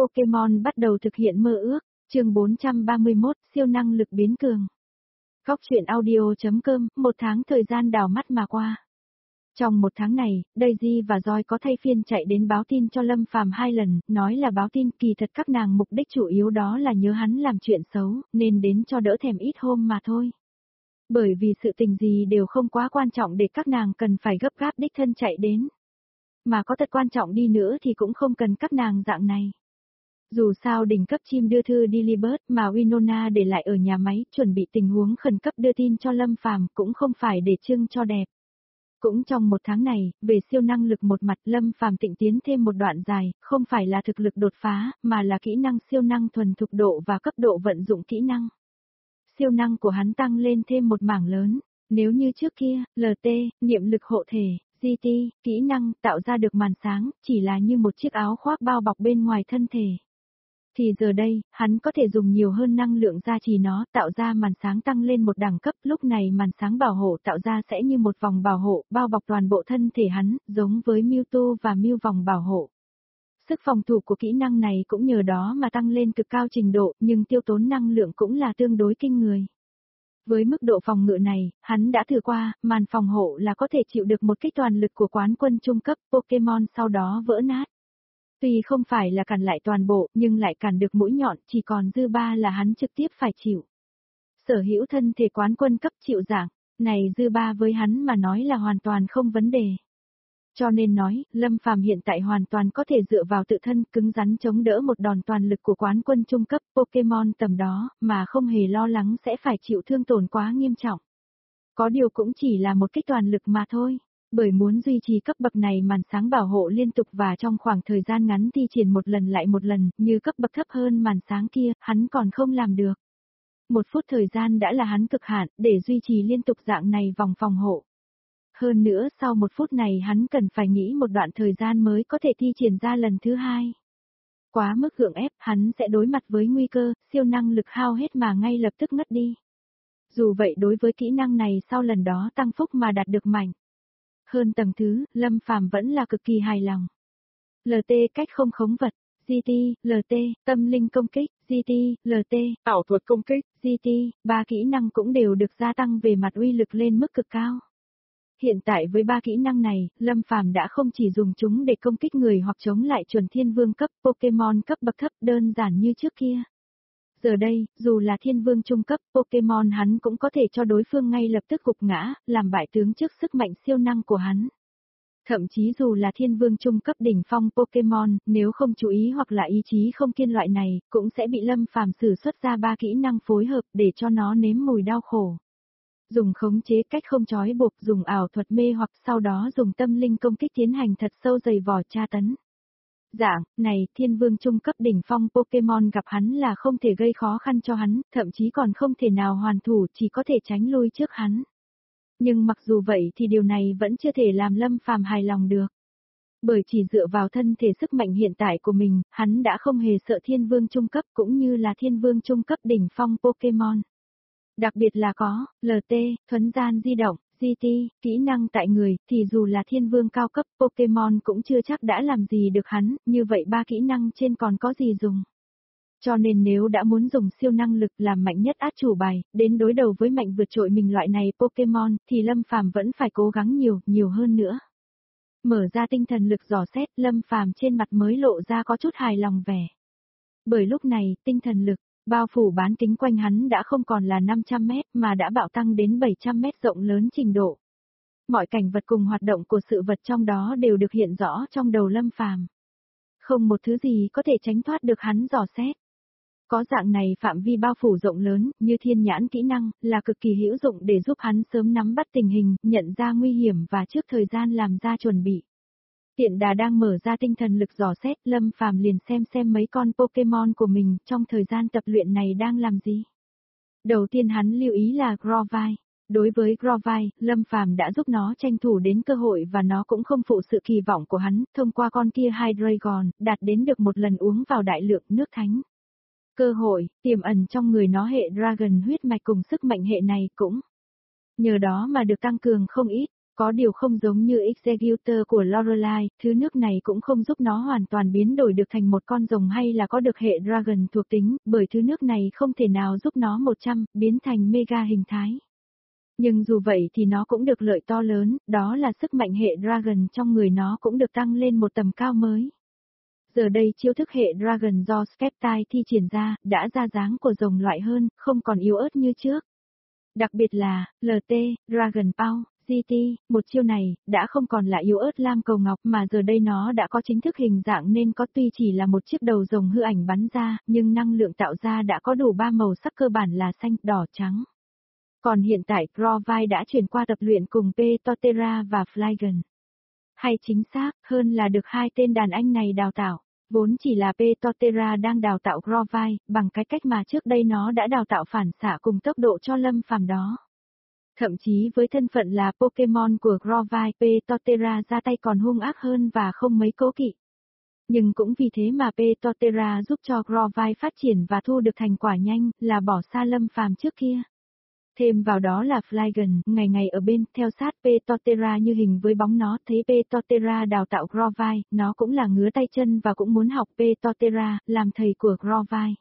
Pokemon bắt đầu thực hiện mơ ước, chương 431, siêu năng lực biến cường. Góc truyện audio.com, một tháng thời gian đảo mắt mà qua. Trong một tháng này, Daisy và Joy có thay phiên chạy đến báo tin cho Lâm Phàm 2 lần, nói là báo tin, kỳ thật các nàng mục đích chủ yếu đó là nhớ hắn làm chuyện xấu, nên đến cho đỡ thèm ít hôm mà thôi. Bởi vì sự tình gì đều không quá quan trọng để các nàng cần phải gấp gáp đích thân chạy đến. Mà có thật quan trọng đi nữa thì cũng không cần các nàng dạng này. Dù sao đỉnh cấp chim đưa thư Dilibert mà Winona để lại ở nhà máy, chuẩn bị tình huống khẩn cấp đưa tin cho Lâm Phàm cũng không phải để trưng cho đẹp. Cũng trong một tháng này, về siêu năng lực một mặt Lâm Phàm tịnh tiến thêm một đoạn dài, không phải là thực lực đột phá, mà là kỹ năng siêu năng thuần thục độ và cấp độ vận dụng kỹ năng. Siêu năng của hắn tăng lên thêm một mảng lớn, nếu như trước kia, LT, niệm lực hộ thể, GT, kỹ năng tạo ra được màn sáng, chỉ là như một chiếc áo khoác bao bọc bên ngoài thân thể. Thì giờ đây, hắn có thể dùng nhiều hơn năng lượng gia trì nó, tạo ra màn sáng tăng lên một đẳng cấp, lúc này màn sáng bảo hộ tạo ra sẽ như một vòng bảo hộ, bao bọc toàn bộ thân thể hắn, giống với Mewtwo và Mew vòng bảo hộ. Sức phòng thủ của kỹ năng này cũng nhờ đó mà tăng lên cực cao trình độ, nhưng tiêu tốn năng lượng cũng là tương đối kinh người. Với mức độ phòng ngự này, hắn đã thử qua, màn phòng hộ là có thể chịu được một kích toàn lực của quán quân trung cấp Pokemon sau đó vỡ nát. Tuy không phải là cản lại toàn bộ, nhưng lại cản được mũi nhọn, chỉ còn dư ba là hắn trực tiếp phải chịu. Sở hữu thân thể quán quân cấp chịu dạng, này dư ba với hắn mà nói là hoàn toàn không vấn đề. Cho nên nói, Lâm Phàm hiện tại hoàn toàn có thể dựa vào tự thân cứng rắn chống đỡ một đòn toàn lực của quán quân trung cấp Pokemon tầm đó, mà không hề lo lắng sẽ phải chịu thương tổn quá nghiêm trọng. Có điều cũng chỉ là một kích toàn lực mà thôi. Bởi muốn duy trì cấp bậc này màn sáng bảo hộ liên tục và trong khoảng thời gian ngắn thi triển một lần lại một lần, như cấp bậc thấp hơn màn sáng kia, hắn còn không làm được. 1 phút thời gian đã là hắn cực hạn, để duy trì liên tục dạng này vòng phòng hộ. Hơn nữa sau 1 phút này hắn cần phải nghĩ một đoạn thời gian mới có thể thi triển ra lần thứ 2. Quá mức gượng ép, hắn sẽ đối mặt với nguy cơ, siêu năng lực hao hết mà ngay lập tức ngất đi. Dù vậy đối với kỹ năng này sau lần đó tăng phúc mà đạt được mạnh. Hơn tầng thứ, Lâm Phàm vẫn là cực kỳ hài lòng. LT cách không khống vật, GT, LT, tâm linh công kích, GT, LT, ảo thuật công kích, GT, 3 kỹ năng cũng đều được gia tăng về mặt uy lực lên mức cực cao. Hiện tại với 3 kỹ năng này, Lâm Phàm đã không chỉ dùng chúng để công kích người hoặc chống lại chuẩn thiên vương cấp Pokemon cấp bậc thấp đơn giản như trước kia. Giờ đây, dù là thiên vương trung cấp Pokemon hắn cũng có thể cho đối phương ngay lập tức gục ngã, làm bại tướng trước sức mạnh siêu năng của hắn. Thậm chí dù là thiên vương trung cấp đỉnh phong Pokemon, nếu không chú ý hoặc là ý chí không kiên loại này, cũng sẽ bị Lâm Phàm sử xuất ra 3 kỹ năng phối hợp để cho nó nếm mùi đau khổ. Dùng khống chế cách không trói buộc, dùng ảo thuật mê hoặc sau đó dùng tâm linh công kích tiến hành thật sâu dày vò tra tấn. Dạng, này, thiên vương trung cấp đỉnh phong Pokemon gặp hắn là không thể gây khó khăn cho hắn, thậm chí còn không thể nào hoàn thủ, chỉ có thể tránh lui trước hắn. Nhưng mặc dù vậy thì điều này vẫn chưa thể làm Lâm Phàm hài lòng được. Bởi chỉ dựa vào thân thể sức mạnh hiện tại của mình, hắn đã không hề sợ thiên vương trung cấp cũng như là thiên vương trung cấp đỉnh phong Pokemon. Đặc biệt là có, LT, thuấn gian di động, GT, kỹ năng tại người, thì dù là thiên vương cao cấp Pokemon cũng chưa chắc đã làm gì được hắn, như vậy 3 kỹ năng trên còn có gì dùng. Cho nên nếu đã muốn dùng siêu năng lực làm mạnh nhất át chủ bài, đến đối đầu với mạnh vượt trội mình loại này Pokemon, thì Lâm Phàm vẫn phải cố gắng nhiều hơn nữa. Mở ra tinh thần lực dò xét, Lâm Phàm trên mặt mới lộ ra có chút hài lòng vẻ. Bởi lúc này, tinh thần lực bao phủ bán kính quanh hắn đã không còn là 500 mét mà đã bạo tăng đến 700 mét rộng lớn trình độ. Mọi cảnh vật cùng hoạt động của sự vật trong đó đều được hiện rõ trong đầu Lâm Phàm. Không một thứ gì có thể tránh thoát được hắn dò xét. Có dạng này phạm vi bao phủ rộng lớn, như thiên nhãn kỹ năng, là cực kỳ hữu dụng để giúp hắn sớm nắm bắt tình hình, nhận ra nguy hiểm và trước thời gian làm ra chuẩn bị. Tiện đà đang mở ra tinh thần lực dò xét, Lâm Phàm liền xem mấy con Pokemon của mình trong thời gian tập luyện này đang làm gì. Đầu tiên hắn lưu ý là Grovyle. Đối với Grovyle, Lâm Phàm đã giúp nó tranh thủ đến cơ hội và nó cũng không phụ sự kỳ vọng của hắn, thông qua con kia Hydreigon, đạt đến được một lần uống vào đại lượng nước thánh. Cơ hội, tiềm ẩn trong người nó hệ Dragon huyết mạch cùng sức mạnh hệ này cũng nhờ đó mà được tăng cường không ít. Có điều không giống như Executor của Lorelei, thứ nước này cũng không giúp nó hoàn toàn biến đổi được thành một con rồng hay là có được hệ Dragon thuộc tính, bởi thứ nước này không thể nào giúp nó 100 biến thành mega hình thái. Nhưng dù vậy thì nó cũng được lợi to lớn, đó là sức mạnh hệ Dragon trong người nó cũng được tăng lên một tầm cao mới. Giờ đây chiêu thức hệ Dragon do Skeptile thi triển ra, đã ra dáng của rồng loại hơn, không còn yếu ớt như trước. Đặc biệt là, LT, Dragon Power, GT, một chiêu này, đã không còn là yếu ớt lam cầu ngọc mà giờ đây nó đã có chính thức hình dạng nên có tuy chỉ là một chiếc đầu rồng hư ảnh bắn ra, nhưng năng lượng tạo ra đã có đủ 3 màu sắc cơ bản là xanh, đỏ, trắng. Còn hiện tại Grovile đã chuyển qua tập luyện cùng P. Torterra và Flygon. Hay chính xác, hơn là được hai tên đàn anh này đào tạo. Vốn chỉ là P. Torterra đang đào tạo Grovile, bằng cái cách mà trước đây nó đã đào tạo phản xạ cùng tốc độ cho Lâm Phàm đó. Thậm chí với thân phận là Pokemon của Grovile, P. Torterra ra tay còn hung ác hơn và không mấy cố kỵ. Nhưng cũng vì thế mà P. Torterra giúp cho Grovile phát triển và thu được thành quả nhanh, là bỏ xa Lâm Phàm trước kia. Thêm vào đó là Flygon, ngày ngày ở bên, theo sát P. Torterra như hình với bóng nó, thấy P. Torterra đào tạo Grovile, nó cũng là ngứa tay chân và cũng muốn học P. Torterra, làm thầy của Grovile.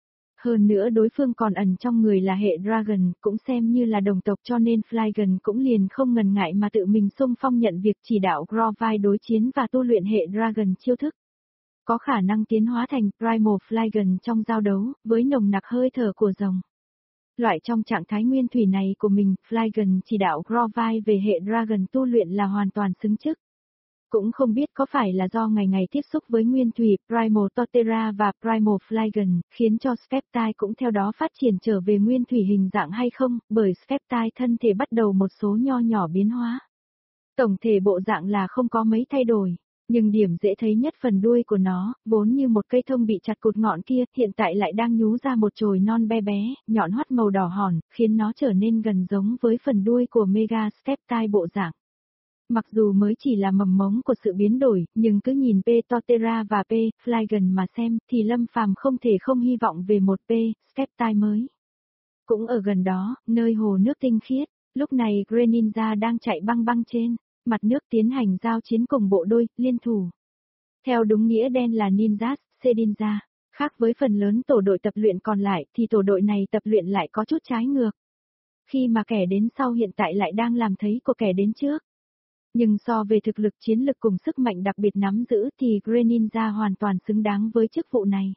Hơn nữa đối phương còn ẩn trong người là hệ Dragon, cũng xem như là đồng tộc cho nên Flygon cũng liền không ngần ngại mà tự mình xung phong nhận việc chỉ đạo Grovile đối chiến và tu luyện hệ Dragon chiêu thức. Có khả năng tiến hóa thành Primal Flygon trong giao đấu, với nồng nặc hơi thở của rồng. Loại trong trạng thái nguyên thủy này của mình, Flygon chỉ đạo Grovile về hệ Dragon tu luyện là hoàn toàn xứng chức. Cũng không biết có phải là do ngày ngày tiếp xúc với nguyên thủy Primal Torterra và Primal Flygon, khiến cho Skeptile cũng theo đó phát triển trở về nguyên thủy hình dạng hay không, bởi Skeptile thân thể bắt đầu một số nho nhỏ biến hóa. Tổng thể bộ dạng là không có mấy thay đổi. Nhưng điểm dễ thấy nhất phần đuôi của nó, vốn như một cây thông bị chặt cụt ngọn kia, hiện tại lại đang nhú ra một chồi non bé bé, nhọn hoắt màu đỏ hòn, khiến nó trở nên gần giống với phần đuôi của Mega Skeptile bộ dạng. Mặc dù mới chỉ là mầm mống của sự biến đổi, nhưng cứ nhìn P. Torterra và P. Flygon mà xem, thì Lâm Phàm không thể không hy vọng về một P. Skeptile mới. Cũng ở gần đó, nơi hồ nước tinh khiết, lúc này Greninja đang chạy băng băng trên mặt nước tiến hành giao chiến cùng bộ đôi, liên thủ. Theo đúng nghĩa đen là Ninjas, Shedinja. Khác với phần lớn tổ đội tập luyện còn lại thì tổ đội này tập luyện lại có chút trái ngược. Khi mà kẻ đến sau hiện tại lại đang làm thấy của kẻ đến trước. Nhưng so về thực lực chiến lực cùng sức mạnh đặc biệt nắm giữ thì Greninja hoàn toàn xứng đáng với chức vụ này.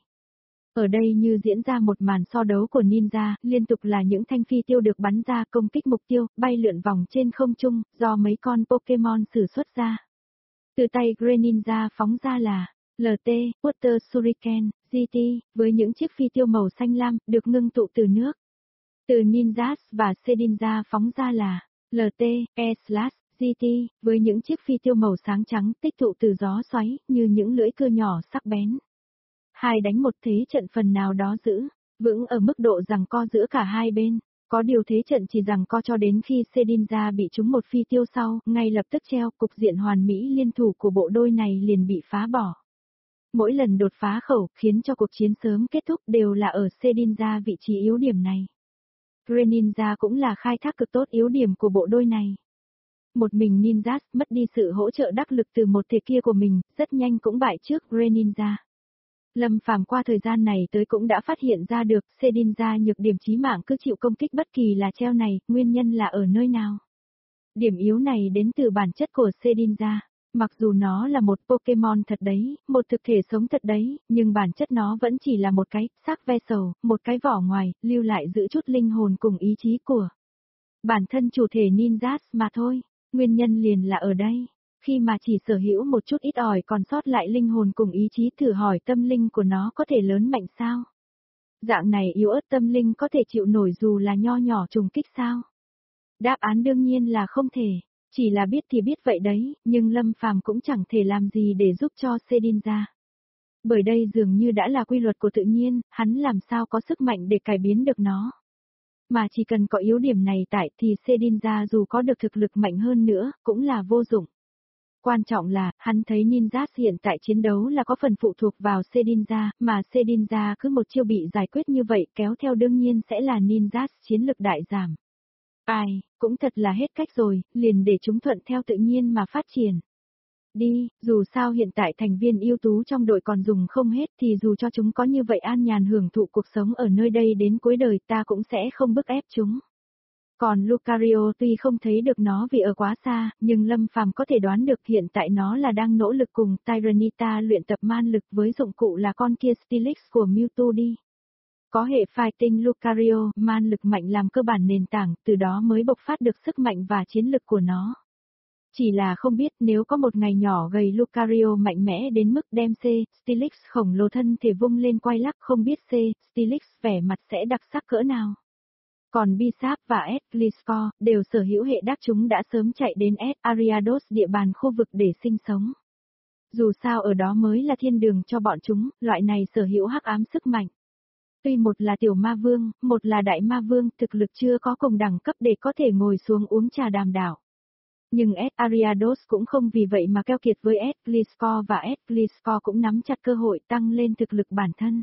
Ở đây như diễn ra một màn so đấu của ninja, liên tục là những thanh phi tiêu được bắn ra công kích mục tiêu, bay lượn vòng trên không trung, do mấy con Pokemon sử xuất ra. Từ tay Greninja phóng ra là LT, Water Shuriken, GT, với những chiếc phi tiêu màu xanh lam, được ngưng tụ từ nước. Từ Ninjas và Shedinja phóng ra là LT, E/, GT, với những chiếc phi tiêu màu sáng trắng tích tụ từ gió xoáy, như những lưỡi cưa nhỏ sắc bén. Hai đánh một thế trận phần nào đó giữ vững ở mức độ giằng co giữa cả hai bên. Có điều thế trận chỉ giằng co cho đến khi Shedinja bị trúng một phi tiêu sau, ngay lập tức treo, cục diện hoàn mỹ liên thủ của bộ đôi này liền bị phá bỏ. Mỗi lần đột phá khẩu, khiến cho cuộc chiến sớm kết thúc đều là ở Shedinja vị trí yếu điểm này. Greninja cũng là khai thác cực tốt yếu điểm của bộ đôi này. Một mình Ninjas mất đi sự hỗ trợ đắc lực từ một thể kia của mình, rất nhanh cũng bại trước Greninja. Lâm Phàm qua thời gian này tới cũng đã phát hiện ra được Shedinja nhược điểm chí mạng cứ chịu công kích bất kỳ là treo này, nguyên nhân là ở nơi nào. Điểm yếu này đến từ bản chất của Shedinja. Mặc dù nó là một Pokemon thật đấy, một thực thể sống thật đấy, nhưng bản chất nó vẫn chỉ là một cái xác vessel, một cái vỏ ngoài, lưu lại giữ chút linh hồn cùng ý chí của bản thân chủ thể Ninjas mà thôi. Nguyên nhân liền là ở đây. Khi mà chỉ sở hữu một chút ít ỏi còn sót lại linh hồn cùng ý chí, thử hỏi tâm linh của nó có thể lớn mạnh sao? Dạng này yếu ớt tâm linh có thể chịu nổi dù là nho nhỏ trùng kích sao? Đáp án đương nhiên là không thể. Chỉ là biết thì biết vậy đấy, nhưng Lâm Phàm cũng chẳng thể làm gì để giúp cho Shedinja. Bởi đây dường như đã là quy luật của tự nhiên, hắn làm sao có sức mạnh để cải biến được nó. Mà chỉ cần có yếu điểm này tại thì Shedinja dù có được thực lực mạnh hơn nữa, cũng là vô dụng. Quan trọng là, hắn thấy Ninjas hiện tại chiến đấu là có phần phụ thuộc vào Shedinja, mà Shedinja cứ một chiêu bị giải quyết như vậy kéo theo đương nhiên sẽ là Ninjas chiến lực đại giảm. Ai, cũng thật là hết cách rồi, liền để chúng thuận theo tự nhiên mà phát triển. Đi, dù sao hiện tại thành viên ưu tú trong đội còn dùng không hết thì dù cho chúng có như vậy an nhàn hưởng thụ cuộc sống ở nơi đây đến cuối đời ta cũng sẽ không bức ép chúng. Còn Lucario tuy không thấy được nó vì ở quá xa, nhưng Lâm Phàm có thể đoán được hiện tại nó là đang nỗ lực cùng Tyranitar luyện tập man lực với dụng cụ là con kia Steelix của Mewtwo đi. Có hệ fighting Lucario, man lực mạnh làm cơ bản nền tảng, từ đó mới bộc phát được sức mạnh và chiến lực của nó. Chỉ là không biết nếu có một ngày nhỏ gầy Lucario mạnh mẽ đến mức đem Steelix khổng lồ thân thể vung lên quay lắc không biết Steelix vẻ mặt sẽ đặc sắc cỡ nào. Còn Bisap và Gliscor đều sở hữu hệ đắc chúng đã sớm chạy đến Ariados địa bàn khu vực để sinh sống. Dù sao ở đó mới là thiên đường cho bọn chúng, loại này sở hữu hắc ám sức mạnh. Tuy một là tiểu ma vương, một là đại ma vương, thực lực chưa có cùng đẳng cấp để có thể ngồi xuống uống trà đàm đảo. Nhưng Ariados cũng không vì vậy mà keo kiệt với Gliscor và Gliscor cũng nắm chặt cơ hội tăng lên thực lực bản thân.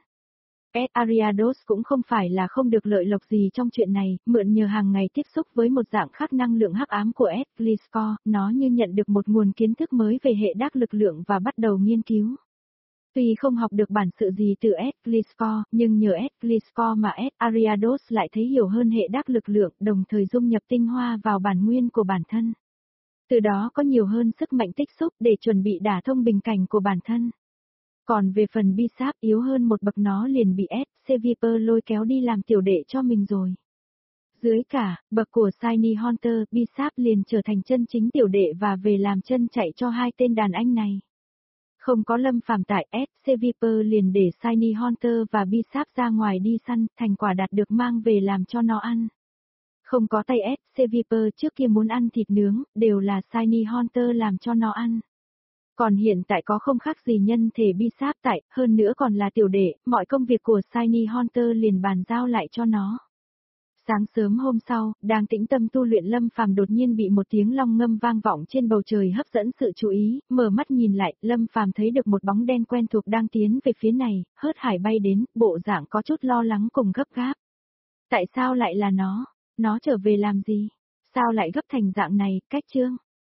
Ariados cũng không phải là không được lợi lộc gì trong chuyện này, mượn nhờ hàng ngày tiếp xúc với một dạng khác năng lượng hắc ám của Gliscor, nó như nhận được một nguồn kiến thức mới về hệ đắc lực lượng và bắt đầu nghiên cứu. Tuy không học được bản sự gì từ Gliscor, nhưng nhờ Gliscor mà Ariados lại thấy hiểu hơn hệ đắc lực lượng, đồng thời dung nhập tinh hoa vào bản nguyên của bản thân. Từ đó có nhiều hơn sức mạnh tích xúc để chuẩn bị đả thông bình cảnh của bản thân. Còn về phần Bisap yếu hơn một bậc nó liền bị Viper lôi kéo đi làm tiểu đệ cho mình rồi. Dưới cả, bậc của Shiny Hunter, Bisap liền trở thành chân chính tiểu đệ và về làm chân chạy cho hai tên đàn anh này. Không có Lâm Phàm tại Viper liền để Shiny Hunter và Bisap ra ngoài đi săn, thành quả đạt được mang về làm cho nó ăn. Không có tay Viper trước kia muốn ăn thịt nướng, đều là Shiny Hunter làm cho nó ăn. Còn hiện tại có không khác gì nhân thể Bisap tại, hơn nữa còn là tiểu đệ, mọi công việc của Shiny Hunter liền bàn giao lại cho nó. Sáng sớm hôm sau, đang tĩnh tâm tu luyện Lâm Phàm đột nhiên bị một tiếng long ngâm vang vọng trên bầu trời hấp dẫn sự chú ý, mở mắt nhìn lại, Lâm Phàm thấy được một bóng đen quen thuộc đang tiến về phía này, hớt hải bay đến, bộ dạng có chút lo lắng cùng gấp gáp. Tại sao lại là nó? Nó trở về làm gì? Sao lại gấp thành dạng này, cách chương?